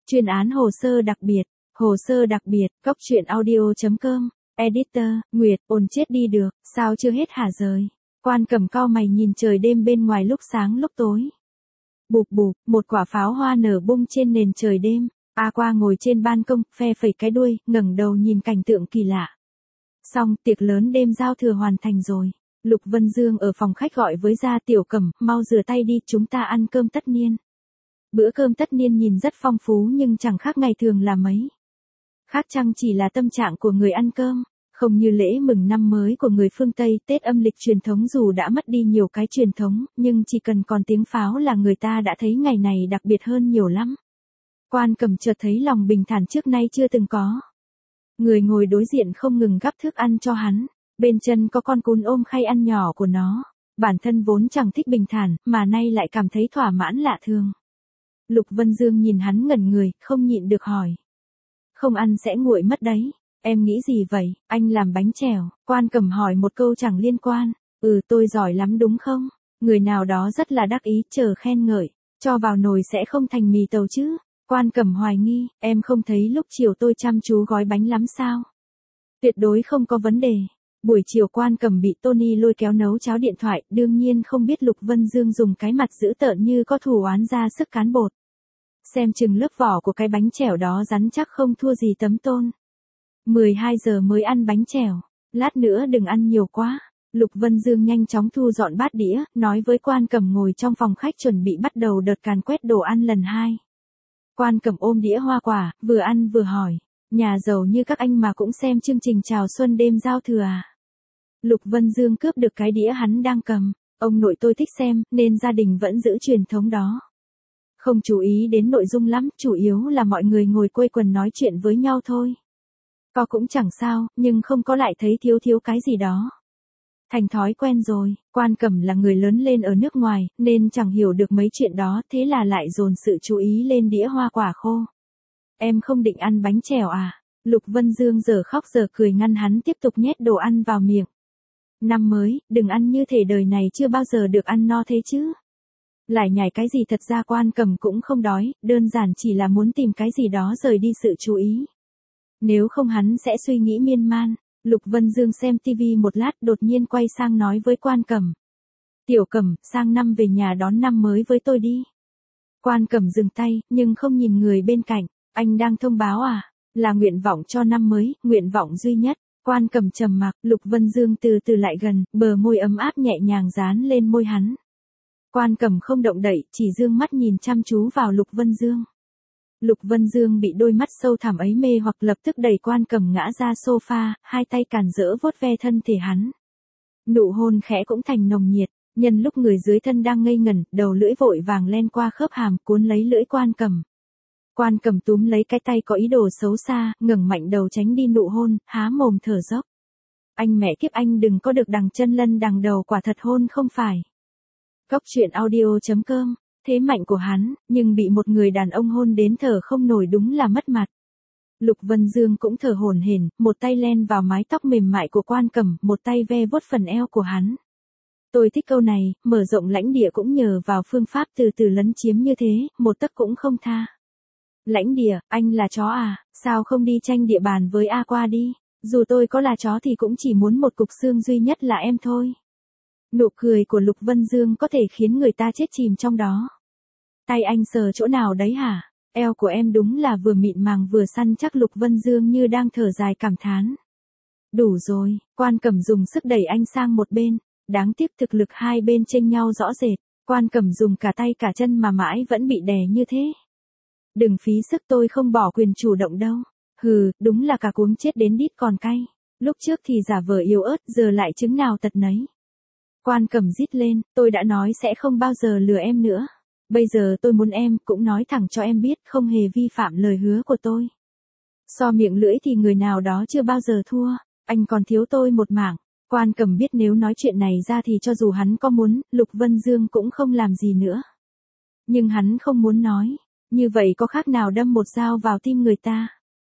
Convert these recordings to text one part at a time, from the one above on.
Chuyên án hồ sơ đặc biệt, Cốc truyện audio.com, editor, Nguyệt, ồn chết đi được, sao chưa hết hả rời. Quan Cẩm cau mày nhìn trời đêm bên ngoài lúc sáng lúc tối. Bụp bụp, một quả pháo hoa nở bung trên nền trời đêm. A Qua ngồi trên ban công, phe phẩy cái đuôi, ngẩng đầu nhìn cảnh tượng kỳ lạ. Xong, tiệc lớn đêm giao thừa hoàn thành rồi. Lục Vân Dương ở phòng khách gọi với Gia Tiểu Cẩm, mau rửa tay đi, chúng ta ăn cơm tất niên. Bữa cơm tất niên nhìn rất phong phú nhưng chẳng khác ngày thường là mấy. Khác chăng chỉ là tâm trạng của người ăn cơm, không như lễ mừng năm mới của người phương Tây, Tết âm lịch truyền thống dù đã mất đi nhiều cái truyền thống, nhưng chỉ cần còn tiếng pháo là người ta đã thấy ngày này đặc biệt hơn nhiều lắm. Quan Cẩm chợt thấy lòng bình thản trước nay chưa từng có. Người ngồi đối diện không ngừng gắp thức ăn cho hắn, bên chân có con cún ôm khay ăn nhỏ của nó. Bản thân vốn chẳng thích bình thản, mà nay lại cảm thấy thỏa mãn lạ thường. Lục Vân Dương nhìn hắn ngẩn người, không nhịn được hỏi. Không ăn sẽ nguội mất đấy. Em nghĩ gì vậy, anh làm bánh chèo. Quan Cẩm hỏi một câu chẳng liên quan. Tôi giỏi lắm đúng không? Người nào đó rất là đắc ý, chờ khen ngợi. Cho vào nồi sẽ không thành mì tàu chứ? Quan Cẩm hoài nghi, em không thấy lúc chiều tôi chăm chú gói bánh lắm sao? Tuyệt đối không có vấn đề. Buổi chiều Quan Cẩm bị Tony lôi kéo nấu cháo điện thoại, đương nhiên không biết Lục Vân Dương dùng cái mặt dữ tợn như có thù oán ra sức cán bột. Xem chừng lớp vỏ của cái bánh chèo đó rắn chắc không thua gì tấm tôn. 12 giờ mới ăn bánh chèo, lát nữa đừng ăn nhiều quá. Lục Vân Dương nhanh chóng thu dọn bát đĩa, nói với Quan Cẩm ngồi trong phòng khách chuẩn bị bắt đầu đợt càn quét đồ ăn lần 2. Quan Cẩm ôm đĩa hoa quả, vừa ăn vừa hỏi, nhà giàu như các anh mà cũng xem chương trình chào xuân đêm giao thừa à? Lục Vân Dương cướp được cái đĩa hắn đang cầm, ông nội tôi thích xem, nên gia đình vẫn giữ truyền thống đó. Không chú ý đến nội dung lắm, chủ yếu là mọi người ngồi quây quần nói chuyện với nhau thôi. Có cũng chẳng sao, nhưng không có lại thấy thiếu cái gì đó. Thành thói quen rồi, Quan Cẩm là người lớn lên ở nước ngoài, nên chẳng hiểu được mấy chuyện đó, thế là lại dồn sự chú ý lên đĩa hoa quả khô. Em không định ăn bánh chèo à? Lục Vân Dương giờ khóc giờ cười ngăn hắn tiếp tục nhét đồ ăn vào miệng. Năm mới, đừng ăn như thể đời này chưa bao giờ được ăn no thế chứ. Lại nhảy cái gì, thật ra Quan Cẩm cũng không đói, đơn giản chỉ là muốn tìm cái gì đó rời đi sự chú ý. Nếu không hắn sẽ suy nghĩ miên man. Lục Vân Dương xem tivi một lát đột nhiên quay sang nói với Quan Cẩm. Tiểu Cẩm, sang năm về nhà đón năm mới với tôi đi. Quan Cẩm dừng tay, nhưng không nhìn người bên cạnh. Anh đang thông báo à? Là nguyện vọng cho năm mới, nguyện vọng duy nhất. Quan Cẩm trầm mặc, Lục Vân Dương từ từ lại gần, bờ môi ấm áp nhẹ nhàng dán lên môi hắn. Quan Cẩm không động đậy, chỉ dương mắt nhìn chăm chú vào Lục Vân Dương. Lục Vân Dương bị đôi mắt sâu thẳm ấy mê hoặc, lập tức đẩy Quan Cẩm ngã ra sofa, hai tay càn rỡ vuốt ve thân thể hắn. Nụ hôn khẽ cũng thành nồng nhiệt, nhân lúc người dưới thân đang ngây ngẩn, đầu lưỡi vội vàng len qua khớp hàm cuốn lấy lưỡi Quan Cẩm. Quan Cẩm túm lấy cái tay có ý đồ xấu xa, ngẩng mạnh đầu tránh đi nụ hôn, há mồm thở dốc. Anh mẹ kiếp, anh đừng có được đằng chân lân đằng đầu, quả thật hôn không phải. Cốc truyện audio.com. Thế mạnh của hắn, nhưng bị một người đàn ông hôn đến thở không nổi đúng là mất mặt. Lục Vân Dương cũng thở hổn hển, một tay len vào mái tóc mềm mại của Quan Cẩm, một tay ve vuốt phần eo của hắn. Tôi thích câu này, mở rộng lãnh địa cũng nhờ vào phương pháp từ từ lấn chiếm như thế, một tấc cũng không tha. Lãnh địa, anh là chó à, sao không đi tranh địa bàn với A Qua đi, dù tôi có là chó thì cũng chỉ muốn một cục xương duy nhất là em thôi. Nụ cười của Lục Vân Dương có thể khiến người ta chết chìm trong đó. Tay anh sờ chỗ nào đấy hả? Eo của em đúng là vừa mịn màng vừa săn chắc. Lục Vân Dương như đang thở dài cảm thán. Đủ rồi, Quan Cẩm dùng sức đẩy anh sang một bên. Đáng tiếc thực lực hai bên chênh nhau rõ rệt. Quan Cẩm dùng cả tay cả chân mà mãi vẫn bị đè như thế. Đừng phí sức, tôi không bỏ quyền chủ động đâu. Hừ, đúng là cả cuống chết đến đít còn cay. Lúc trước thì giả vờ yếu ớt, giờ lại chứng nào tật nấy. Quan Cẩm rít lên, tôi đã nói sẽ không bao giờ lừa em nữa. Bây giờ tôi muốn em, cũng nói thẳng cho em biết, không hề vi phạm lời hứa của tôi. So miệng lưỡi thì người nào đó chưa bao giờ thua, anh còn thiếu tôi một mảng. Quan Cẩm biết nếu nói chuyện này ra thì cho dù hắn có muốn, Lục Vân Dương cũng không làm gì nữa. Nhưng hắn không muốn nói, như vậy có khác nào đâm một dao vào tim người ta.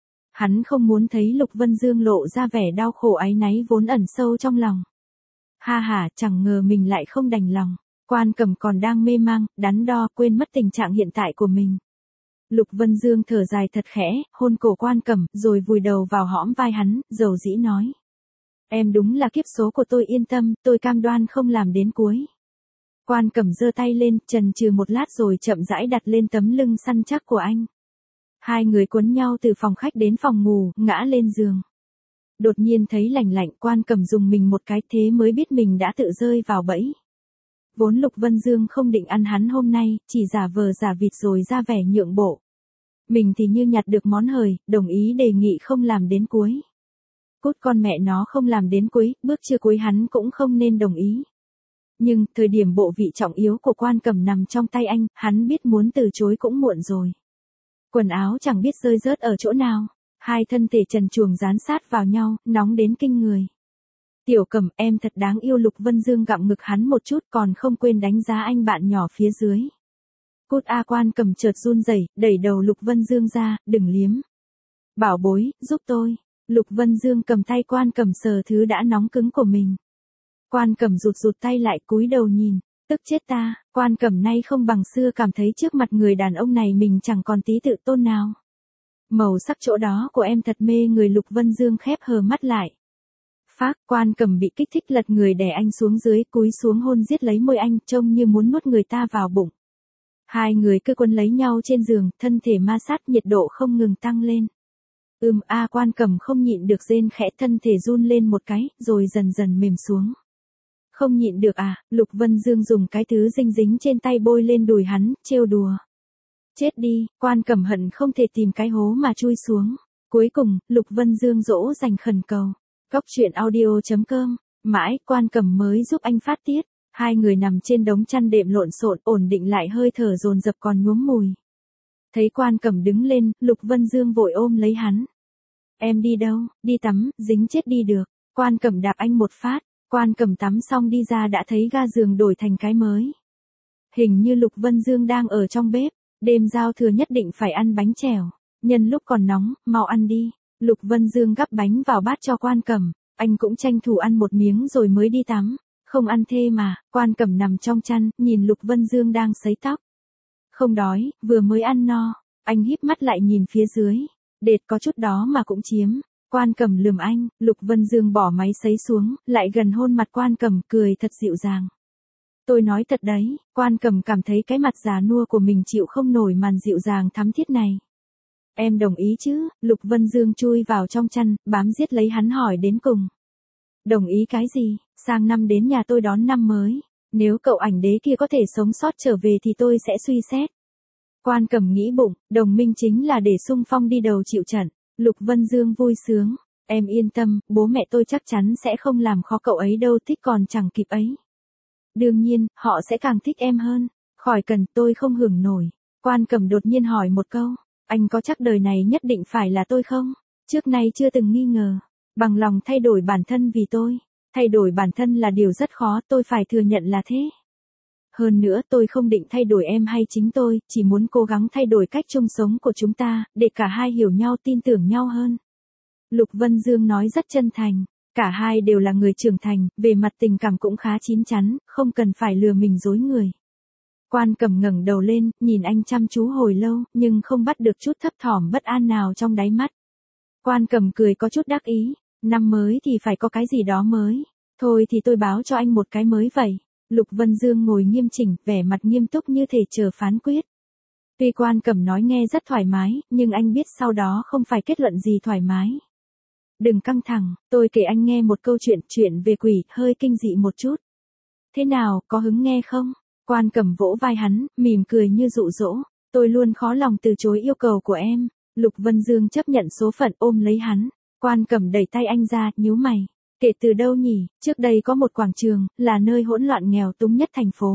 Hắn không muốn thấy Lục Vân Dương lộ ra vẻ đau khổ áy náy vốn ẩn sâu trong lòng. Ha ha, chẳng ngờ mình lại không đành lòng. Quan Cẩm còn đang mê mang, đắn đo, quên mất tình trạng hiện tại của mình. Lục Vân Dương thở dài thật khẽ, hôn cổ Quan Cẩm, rồi vùi đầu vào hõm vai hắn, dầu dĩ nói. Em đúng là kiếp số của tôi, yên tâm, tôi cam đoan không làm đến cuối. Quan Cẩm giơ tay lên, chần chừ một lát rồi chậm rãi đặt lên tấm lưng săn chắc của anh. Hai người cuốn nhau từ phòng khách đến phòng ngủ, ngã lên giường. Đột nhiên thấy lạnh lạnh, Quan Cẩm dùng mình một cái, thế mới biết mình đã tự rơi vào bẫy. Vốn Lục Vân Dương không định ăn hắn hôm nay, chỉ giả vờ giả vịt rồi ra vẻ nhượng bộ. Mình thì như nhặt được món hời, đồng ý đề nghị không làm đến cuối. Cút con mẹ nó, không làm đến cuối, bước chưa cuối hắn cũng không nên đồng ý. Nhưng, thời điểm bộ vị trọng yếu của Quan Cẩm nằm trong tay anh, hắn biết muốn từ chối cũng muộn rồi. Quần áo chẳng biết rơi rớt ở chỗ nào, hai thân thể trần truồng dán sát vào nhau, nóng đến kinh người. Tiểu Cẩm, em thật đáng yêu. Lục Vân Dương gặm ngực hắn một chút, còn không quên đánh giá anh bạn nhỏ phía dưới. Cút a. Quan Cẩm chợt run rẩy, đẩy đầu Lục Vân Dương ra, đừng liếm. Bảo bối, giúp tôi. Lục Vân Dương cầm tay Quan Cẩm sờ thứ đã nóng cứng của mình. Quan Cẩm rụt tay lại, cúi đầu nhìn, tức chết ta. Quan Cẩm nay không bằng xưa, cảm thấy trước mặt người đàn ông này mình chẳng còn tí tự tôn nào. Màu sắc chỗ đó của em thật mê người. Lục Vân Dương khép hờ mắt lại. Phác. Quan Cẩm bị kích thích lật người đè anh xuống dưới, cúi xuống hôn giết lấy môi anh, trông như muốn nuốt người ta vào bụng. Hai người cứ quấn lấy nhau trên giường, thân thể ma sát, nhiệt độ không ngừng tăng lên. A. Quan Cẩm không nhịn được rên khẽ, thân thể run lên một cái, rồi dần dần mềm xuống. Không nhịn được à? Lục Vân Dương dùng cái thứ dính dính trên tay bôi lên đùi hắn, trêu đùa. Chết đi. Quan Cẩm hận không thể tìm cái hố mà chui xuống. Cuối cùng, Lục Vân Dương dỗ dành khẩn cầu. Góc truyện audio.com. Mãi, Quan Cẩm mới giúp anh phát tiết. Hai người nằm trên đống chăn đệm lộn xộn, ổn định lại hơi thở dồn dập còn nhuốm mùi. Thấy Quan Cẩm đứng lên, Lục Vân Dương vội ôm lấy hắn. Em đi đâu? Đi tắm, dính chết đi được. Quan Cẩm đạp anh một phát. Quan Cẩm tắm xong đi ra đã thấy ga giường đổi thành cái mới. Hình như Lục Vân Dương đang ở trong bếp. Đêm giao thừa nhất định phải ăn bánh chèo. Nhân lúc còn nóng, mau ăn đi. Lục Vân Dương gắp bánh vào bát cho Quan Cẩm. Anh cũng tranh thủ ăn một miếng rồi mới đi tắm. Không ăn thê mà. Quan Cẩm nằm trong chăn, nhìn Lục Vân Dương đang sấy tóc. Không đói, vừa mới ăn no. Anh híp mắt lại nhìn phía dưới. Đệt có chút đó mà cũng chiếm. Quan Cẩm lườm anh. Lục Vân Dương bỏ máy sấy xuống, lại gần hôn mặt Quan Cẩm, cười thật dịu dàng. Tôi nói thật đấy. Quan Cẩm cảm thấy cái mặt già nua của mình chịu không nổi màn dịu dàng thắm thiết này. Em đồng ý chứ? Lục Vân Dương chui vào trong chăn, bám giết lấy hắn hỏi đến cùng. Đồng ý cái gì? Sang năm đến nhà tôi đón năm mới. Nếu cậu ảnh đế kia có thể sống sót trở về thì tôi sẽ suy xét. Quan Cẩm nghĩ bụng, đồng minh chính là để xung phong đi đầu chịu trận. Lục Vân Dương vui sướng. Em yên tâm, bố mẹ tôi chắc chắn sẽ không làm khó cậu ấy đâu, thích còn chẳng kịp ấy. Đương nhiên, họ sẽ càng thích em hơn. Khỏi cần, tôi không hưởng nổi. Quan Cẩm đột nhiên hỏi một câu. Anh có chắc đời này nhất định phải là tôi không? Trước nay chưa từng nghi ngờ. Bằng lòng thay đổi bản thân vì tôi. Thay đổi bản thân là điều rất khó, tôi phải thừa nhận là thế. Hơn nữa tôi không định thay đổi em hay chính tôi, chỉ muốn cố gắng thay đổi cách chung sống của chúng ta, để cả hai hiểu nhau, tin tưởng nhau hơn. Lục Vân Dương nói rất chân thành. Cả hai đều là người trưởng thành, về mặt tình cảm cũng khá chín chắn, không cần phải lừa mình dối người. Quan Cẩm ngẩng đầu lên, nhìn anh chăm chú hồi lâu, nhưng không bắt được chút thấp thỏm bất an nào trong đáy mắt. Quan Cẩm cười có chút đắc ý. Năm mới thì phải có cái gì đó mới. Thôi thì tôi báo cho anh một cái mới vậy. Lục Vân Dương ngồi nghiêm chỉnh, vẻ mặt nghiêm túc như thể chờ phán quyết. Tuy Quan Cẩm nói nghe rất thoải mái, nhưng anh biết sau đó không phải kết luận gì thoải mái. Đừng căng thẳng, tôi kể anh nghe một câu chuyện về quỷ, hơi kinh dị một chút. Thế nào, có hứng nghe không? Quan Cẩm vỗ vai hắn, mỉm cười như dụ dỗ. Tôi luôn khó lòng từ chối yêu cầu của em. Lục Vân Dương chấp nhận số phận, ôm lấy hắn. Quan Cẩm đẩy tay anh ra, nhíu mày. Kể từ đâu nhỉ? Trước đây có một quảng trường, là nơi hỗn loạn nghèo túng nhất thành phố.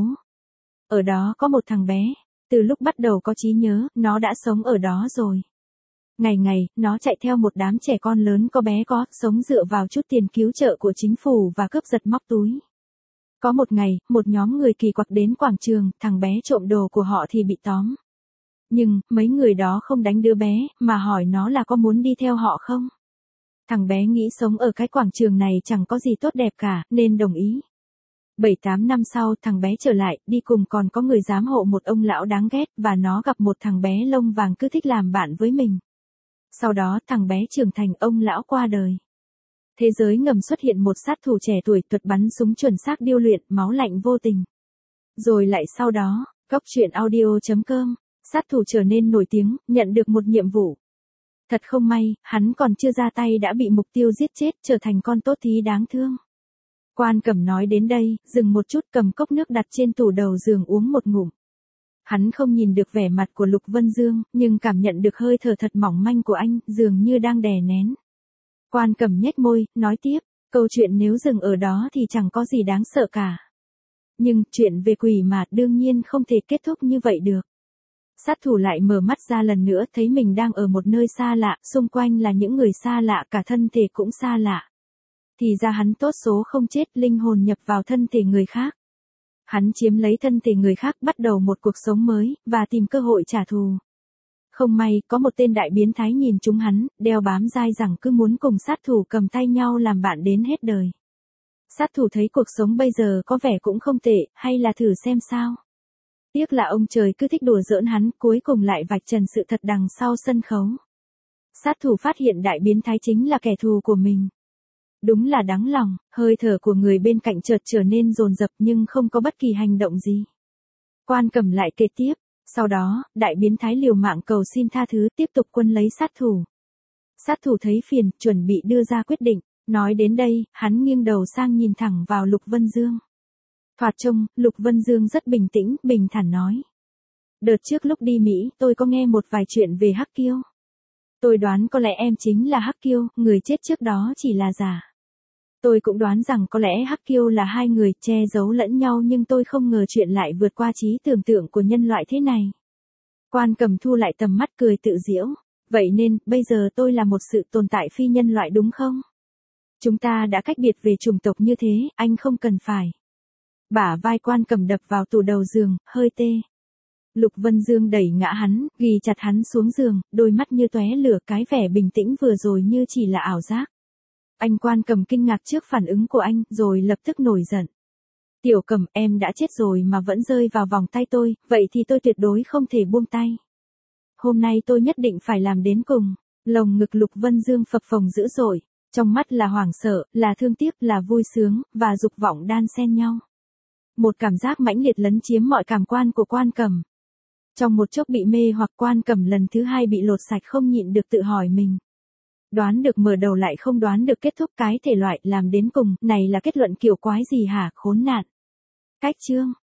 Ở đó có một thằng bé. Từ lúc bắt đầu có trí nhớ, nó đã sống ở đó rồi. Ngày ngày, nó chạy theo một đám trẻ con lớn có bé có, sống dựa vào chút tiền cứu trợ của chính phủ và cướp giật móc túi. Có một ngày, một nhóm người kỳ quặc đến quảng trường, thằng bé trộm đồ của họ thì bị tóm. Nhưng, mấy người đó không đánh đứa bé, mà hỏi nó là có muốn đi theo họ không? Thằng bé nghĩ sống ở cái quảng trường này chẳng có gì tốt đẹp cả, nên đồng ý. 7-8 năm sau thằng bé trở lại, đi cùng còn có người giám hộ một ông lão đáng ghét và nó gặp một thằng bé lông vàng cứ thích làm bạn với mình. Sau đó thằng bé trưởng thành, ông lão qua đời. Thế giới ngầm xuất hiện một sát thủ trẻ tuổi thuật bắn súng chuẩn xác điêu luyện, máu lạnh vô tình. Rồi lại sau đó, Góc truyện audio.com, sát thủ trở nên nổi tiếng, nhận được một nhiệm vụ. Thật không may, hắn còn chưa ra tay đã bị mục tiêu giết chết, trở thành con tốt thí đáng thương. Quan Cẩm nói đến đây, dừng một chút, cầm cốc nước đặt trên tủ đầu giường uống một ngụm. Hắn không nhìn được vẻ mặt của Lục Vân Dương, nhưng cảm nhận được hơi thở thật mỏng manh của anh, dường như đang đè nén. Quan Cẩm nhếch môi, nói tiếp, câu chuyện nếu dừng ở đó thì chẳng có gì đáng sợ cả. Nhưng, chuyện về quỷ mà đương nhiên không thể kết thúc như vậy được. Sát thủ lại mở mắt ra lần nữa, thấy mình đang ở một nơi xa lạ, xung quanh là những người xa lạ, cả thân thể cũng xa lạ. Thì ra hắn tốt số không chết, linh hồn nhập vào thân thể người khác. Hắn chiếm lấy thân thể người khác, bắt đầu một cuộc sống mới, và tìm cơ hội trả thù. Không may, có một tên đại biến thái nhìn chúng hắn, đeo bám dai rằng cứ muốn cùng sát thủ cầm tay nhau làm bạn đến hết đời. Sát thủ thấy cuộc sống bây giờ có vẻ cũng không tệ, hay là thử xem sao. Tiếc là ông trời cứ thích đùa giỡn hắn, cuối cùng lại vạch trần sự thật đằng sau sân khấu. Sát thủ phát hiện đại biến thái chính là kẻ thù của mình. Đúng là đáng lòng, hơi thở của người bên cạnh chợt trở nên dồn dập nhưng không có bất kỳ hành động gì. Quan Cẩm lại kể tiếp, sau đó, đại biến thái liều mạng cầu xin tha thứ, tiếp tục quân lấy sát thủ. Sát thủ thấy phiền, chuẩn bị đưa ra quyết định, nói đến đây, hắn nghiêng đầu sang nhìn thẳng vào Lục Vân Dương. Thoạt trông, Lục Vân Dương rất bình tĩnh, bình thản nói. Đợt trước lúc đi Mỹ, tôi có nghe một vài chuyện về Hắc Kiêu. Tôi đoán có lẽ em chính là Hắc Kiêu, người chết trước đó chỉ là giả. Tôi cũng đoán rằng có lẽ Hắc Kiêu là hai người che giấu lẫn nhau, nhưng tôi không ngờ chuyện lại vượt qua trí tưởng tượng của nhân loại thế này. Quan Cẩm thu lại tầm mắt, cười tự giễu. Vậy nên, bây giờ tôi là một sự tồn tại phi nhân loại đúng không? Chúng ta đã cách biệt về chủng tộc như thế, anh không cần phải. Bả vai Quan Cẩm đập vào tủ đầu giường, hơi tê. Lục Vân Dương đẩy ngã hắn, ghì chặt hắn xuống giường, đôi mắt như tóe lửa, cái vẻ bình tĩnh vừa rồi như chỉ là ảo giác. Anh Quan Cẩm kinh ngạc trước phản ứng của anh, rồi lập tức nổi giận. Tiểu Cẩm, em đã chết rồi mà vẫn rơi vào vòng tay tôi, vậy thì tôi tuyệt đối không thể buông tay. Hôm nay tôi nhất định phải làm đến cùng. Lồng ngực Lục Vân Dương phập phồng dữ dội, trong mắt là hoảng sợ, là thương tiếc, là vui sướng, và dục vọng đan xen nhau. Một cảm giác mãnh liệt lấn chiếm mọi cảm quan của Quan Cẩm. Trong một chốc bị mê hoặc, Quan Cẩm lần thứ hai bị lột sạch, không nhịn được tự hỏi mình. Đoán được mở đầu lại không đoán được kết thúc, cái thể loại làm đến cùng, này là kết luận kiểu quái gì hả, khốn nạn. Cách chương